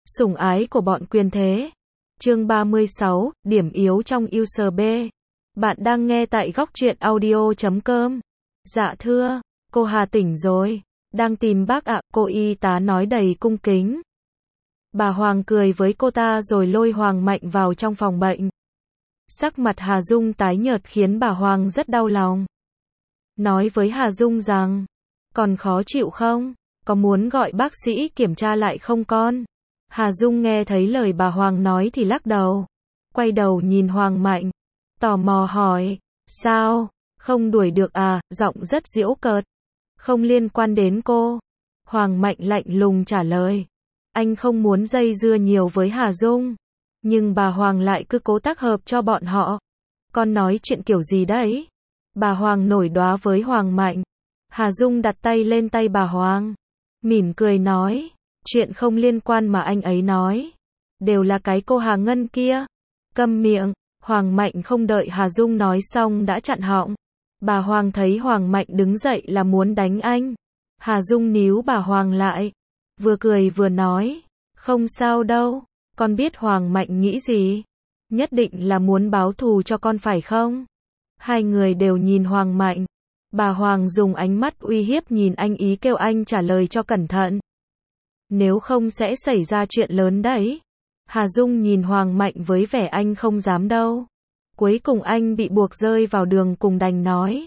Sủng ái của bọn quyền thế. Chương 36, điểm yếu trong USB. Bạn đang nghe tại góc truyện audio.com. Dạ thưa, cô Hà tỉnh rồi. Đang tìm bác ạ, cô y tá nói đầy cung kính. Bà Hoàng cười với cô ta rồi lôi Hoàng Mạnh vào trong phòng bệnh. Sắc mặt Hà Dung tái nhợt khiến bà Hoàng rất đau lòng. Nói với Hà Dung rằng, còn khó chịu không? Có muốn gọi bác sĩ kiểm tra lại không con? Hà Dung nghe thấy lời bà Hoàng nói thì lắc đầu. Quay đầu nhìn Hoàng Mạnh. Tò mò hỏi, sao? Không đuổi được à? Giọng rất giễu cợt. Không liên quan đến cô. Hoàng Mạnh lạnh lùng trả lời. Anh không muốn dây dưa nhiều với Hà Dung. Nhưng bà Hoàng lại cứ cố tác hợp cho bọn họ. Con nói chuyện kiểu gì đấy? Bà Hoàng nổi đoá với Hoàng Mạnh. Hà Dung đặt tay lên tay bà Hoàng. Mỉm cười nói. Chuyện không liên quan mà anh ấy nói. Đều là cái cô Hà Ngân kia. Câm miệng. Hoàng Mạnh không đợi Hà Dung nói xong đã chặn họng. Bà Hoàng thấy Hoàng Mạnh đứng dậy là muốn đánh anh. Hà Dung níu bà Hoàng lại. Vừa cười vừa nói. Không sao đâu. Con biết Hoàng Mạnh nghĩ gì. Nhất định là muốn báo thù cho con phải không? Hai người đều nhìn Hoàng Mạnh. Bà Hoàng dùng ánh mắt uy hiếp nhìn anh, ý kêu anh trả lời cho cẩn thận. Nếu không sẽ xảy ra chuyện lớn đấy. Hà Dung nhìn Hoàng Mạnh với vẻ anh không dám đâu. Cuối cùng anh bị buộc rơi vào đường cùng đành nói.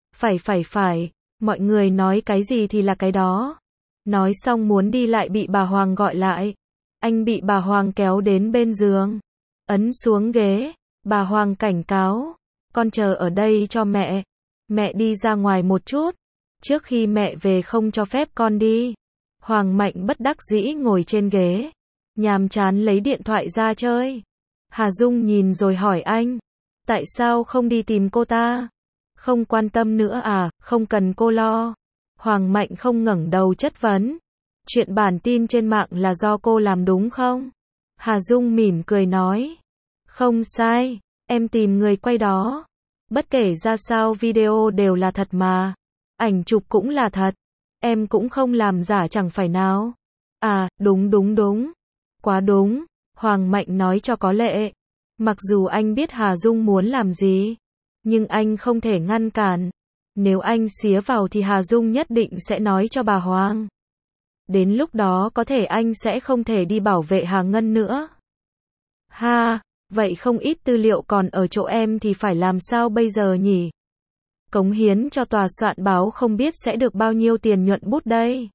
Phải, mọi người nói cái gì thì là cái đó. Nói xong muốn đi lại bị bà Hoàng gọi lại. Anh bị bà Hoàng kéo đến bên giường. Ấn xuống ghế. Bà Hoàng cảnh cáo. Con chờ ở đây cho mẹ. Mẹ đi ra ngoài một chút. Trước khi mẹ về không cho phép con đi. Hoàng Mạnh bất đắc dĩ ngồi trên ghế. Nhàm chán lấy điện thoại ra chơi. Hà Dung nhìn rồi hỏi anh. Tại sao không đi tìm cô ta? Không quan tâm nữa à? Không cần cô lo. Hoàng Mạnh không ngẩng đầu chất vấn. Chuyện bản tin trên mạng là do cô làm đúng không? Hà Dung mỉm cười nói. Không sai. Em tìm người quay đó. Bất kể ra sao video đều là thật mà. Ảnh chụp cũng là thật. Em cũng không làm giả chẳng phải nào. À, đúng. Quá đúng. Hoàng Mạnh nói cho có lệ. Mặc dù anh biết Hà Dung muốn làm gì. Nhưng anh không thể ngăn cản. Nếu anh xía vào thì Hà Dung nhất định sẽ nói cho bà Hoàng. Đến lúc đó có thể anh sẽ không thể đi bảo vệ Hà Ngân nữa. Ha, vậy không ít tư liệu còn ở chỗ em thì phải làm sao bây giờ nhỉ? Cống hiến cho tòa soạn báo không biết sẽ được bao nhiêu tiền nhuận bút đây.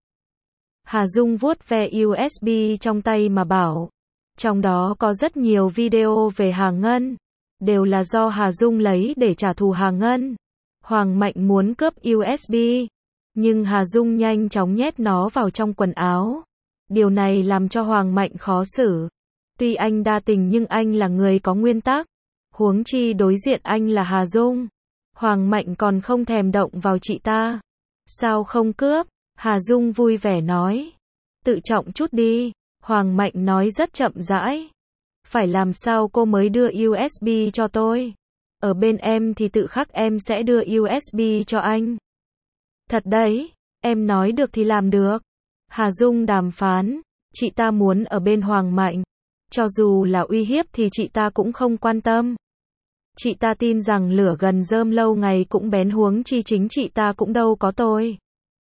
Hà Dung vuốt ve USB trong tay mà bảo. Trong đó có rất nhiều video về Hà Ngân. Đều là do Hà Dung lấy để trả thù Hà Ngân. Hoàng Mạnh muốn cướp USB. Nhưng Hà Dung nhanh chóng nhét nó vào trong quần áo. Điều này làm cho Hoàng Mạnh khó xử. Tuy anh đa tình nhưng anh là người có nguyên tắc. Huống chi đối diện anh là Hà Dung. Hoàng Mạnh còn không thèm động vào chị ta. Sao không cướp? Hà Dung vui vẻ nói. Tự trọng chút đi. Hoàng Mạnh nói rất chậm rãi. Phải làm sao cô mới đưa USB cho tôi? Ở bên em thì tự khắc em sẽ đưa USB cho anh. Thật đấy, em nói được thì làm được. Hà Dung đàm phán. Chị ta muốn ở bên Hoàng Mạnh. Cho dù là uy hiếp thì chị ta cũng không quan tâm. Chị ta tin rằng lửa gần rơm lâu ngày cũng bén, huống chi chính chị ta cũng đâu có tôi.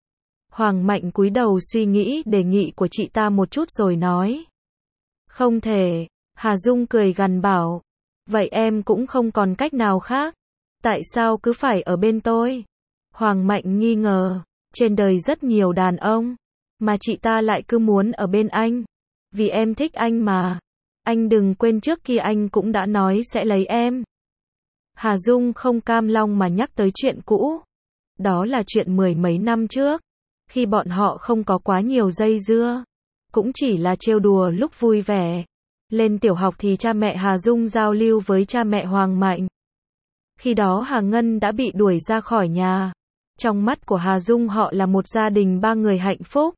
Hoàng Mạnh cúi đầu suy nghĩ đề nghị của chị ta một chút rồi nói. Không thể. Hà Dung cười gằn bảo. Vậy em cũng không còn cách nào khác. Tại sao cứ phải ở bên tôi? Hoàng Mạnh nghi ngờ. Trên đời rất nhiều đàn ông. Mà chị ta lại cứ muốn ở bên anh. Vì em thích anh mà. Anh đừng quên trước kia anh cũng đã nói sẽ lấy em. Hà Dung không cam lòng mà nhắc tới chuyện cũ. Đó là chuyện mười mấy năm trước. Khi bọn họ không có quá nhiều dây dưa. Cũng chỉ là trêu đùa lúc vui vẻ. Lên tiểu học thì cha mẹ Hà Dung giao lưu với cha mẹ Hoàng Mạnh. Khi đó Hà Ngân đã bị đuổi ra khỏi nhà. Trong mắt của Hà Dung họ là một gia đình ba người hạnh phúc.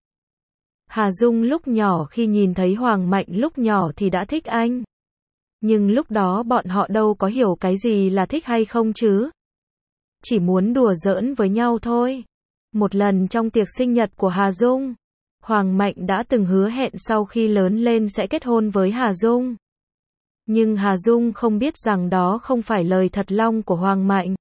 Hà Dung lúc nhỏ khi nhìn thấy Hoàng Mạnh lúc nhỏ thì đã thích anh. Nhưng lúc đó bọn họ đâu có hiểu cái gì là thích hay không chứ. Chỉ muốn đùa giỡn với nhau thôi. Một lần trong tiệc sinh nhật của Hà Dung, Hoàng Mạnh đã từng hứa hẹn sau khi lớn lên sẽ kết hôn với Hà Dung. Nhưng Hà Dung không biết rằng đó không phải lời thật lòng của Hoàng Mạnh,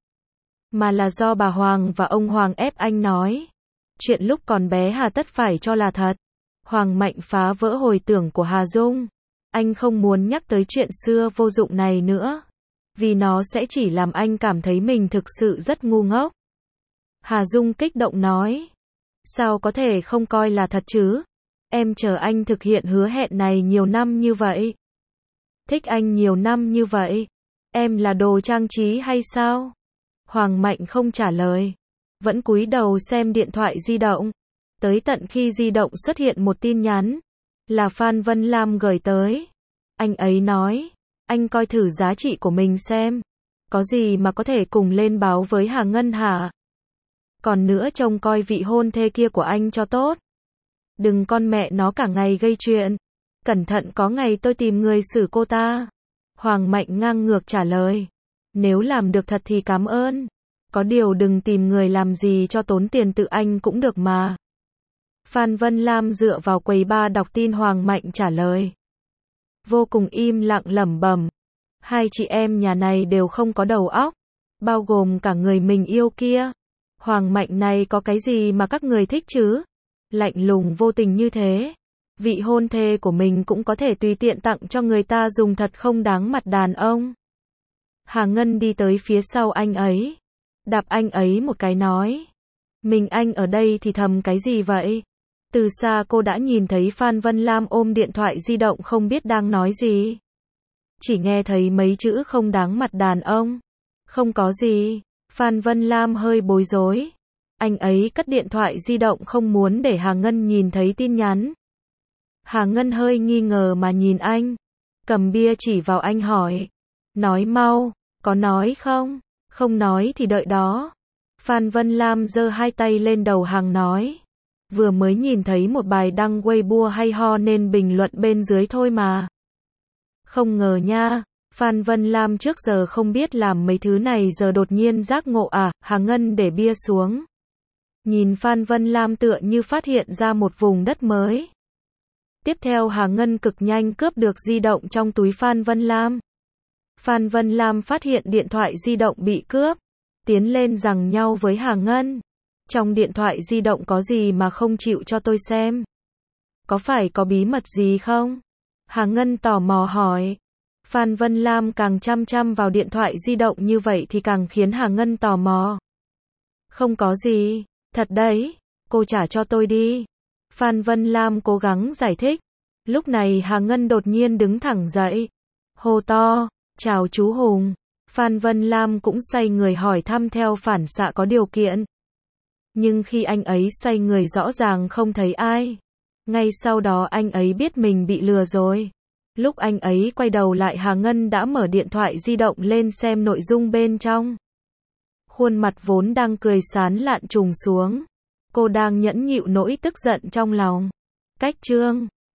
mà là do bà Hoàng và ông Hoàng ép anh nói. Chuyện lúc còn bé hà tất phải cho là thật. Hoàng Mạnh phá vỡ hồi tưởng của Hà Dung. Anh không muốn nhắc tới chuyện xưa vô dụng này nữa, vì nó sẽ chỉ làm anh cảm thấy mình thực sự rất ngu ngốc. Hà Dung kích động nói. Sao có thể không coi là thật chứ? Em chờ anh thực hiện hứa hẹn này nhiều năm như vậy. Thích anh nhiều năm như vậy. Em là đồ trang trí hay sao? Hoàng Mạnh không trả lời, vẫn cúi đầu xem điện thoại di động. Tới tận khi di động xuất hiện một tin nhắn, là Phan Vân Lam gửi tới. Anh ấy nói, anh coi thử giá trị của mình xem, có gì mà có thể cùng lên báo với Hà Ngân hả? Còn nữa trông coi vị hôn thê kia của anh cho tốt. Đừng con mẹ nó cả ngày gây chuyện. Cẩn thận có ngày tôi tìm người xử cô ta. Hoàng Mạnh ngang ngược trả lời. Nếu làm được thật thì cảm ơn. Có điều đừng tìm người làm gì cho tốn tiền, tự anh cũng được mà. Phan Vân Lam dựa vào quầy bar đọc tin Hoàng Mạnh trả lời. Vô cùng im lặng lẩm bẩm. Hai chị em nhà này đều không có đầu óc, bao gồm cả người mình yêu kia. Hoàng Mạnh này có cái gì mà các người thích chứ? Lạnh lùng vô tình như thế. Vị hôn thê của mình cũng có thể tùy tiện tặng cho người ta dùng, thật không đáng mặt đàn ông. Hà Ngân đi tới phía sau anh ấy, đạp anh ấy một cái nói. Mình anh ở đây thì thầm cái gì vậy? Từ xa cô đã nhìn thấy Phan Vân Lam ôm điện thoại di động không biết đang nói gì. Chỉ nghe thấy mấy chữ không đáng mặt đàn ông. Không có gì. Phan Vân Lam hơi bối rối. Anh ấy cất điện thoại di động không muốn để Hà Ngân nhìn thấy tin nhắn. Hà Ngân hơi nghi ngờ mà nhìn anh. Cầm bia chỉ vào anh hỏi. Nói mau, có nói không? Không nói thì đợi đó. Phan Vân Lam giơ hai tay lên đầu hàng nói. Vừa mới nhìn thấy một bài đăng Weibo hay ho nên bình luận bên dưới thôi mà. Không ngờ nha. Phan Vân Lam trước giờ không biết làm mấy thứ này, giờ đột nhiên giác ngộ à? Hà Ngân để bia xuống. Nhìn Phan Vân Lam tựa như phát hiện ra một vùng đất mới. Tiếp theo Hà Ngân cực nhanh cướp được di động trong túi Phan Vân Lam. Phan Vân Lam phát hiện điện thoại di động bị cướp, tiến lên giằng nhau với Hà Ngân. Trong điện thoại di động có gì mà không chịu cho tôi xem? Có phải có bí mật gì không? Hà Ngân tò mò hỏi. Phan Vân Lam càng chăm chăm vào điện thoại di động như vậy thì càng khiến Hà Ngân tò mò. Không có gì, thật đấy, cô trả cho tôi đi. Phan Vân Lam cố gắng giải thích. Lúc này Hà Ngân đột nhiên đứng thẳng dậy, hô to, chào chú Hùng. Phan Vân Lam cũng xoay người hỏi thăm theo phản xạ có điều kiện. Nhưng khi anh ấy xoay người rõ ràng không thấy ai. Ngay sau đó anh ấy biết mình bị lừa rồi. Lúc anh ấy quay đầu lại, Hà Ngân đã mở điện thoại di động lên xem nội dung bên trong. Khuôn mặt vốn đang cười sán lạn trùng xuống. Cô đang nhẫn nhịu nỗi tức giận trong lòng. Cách chương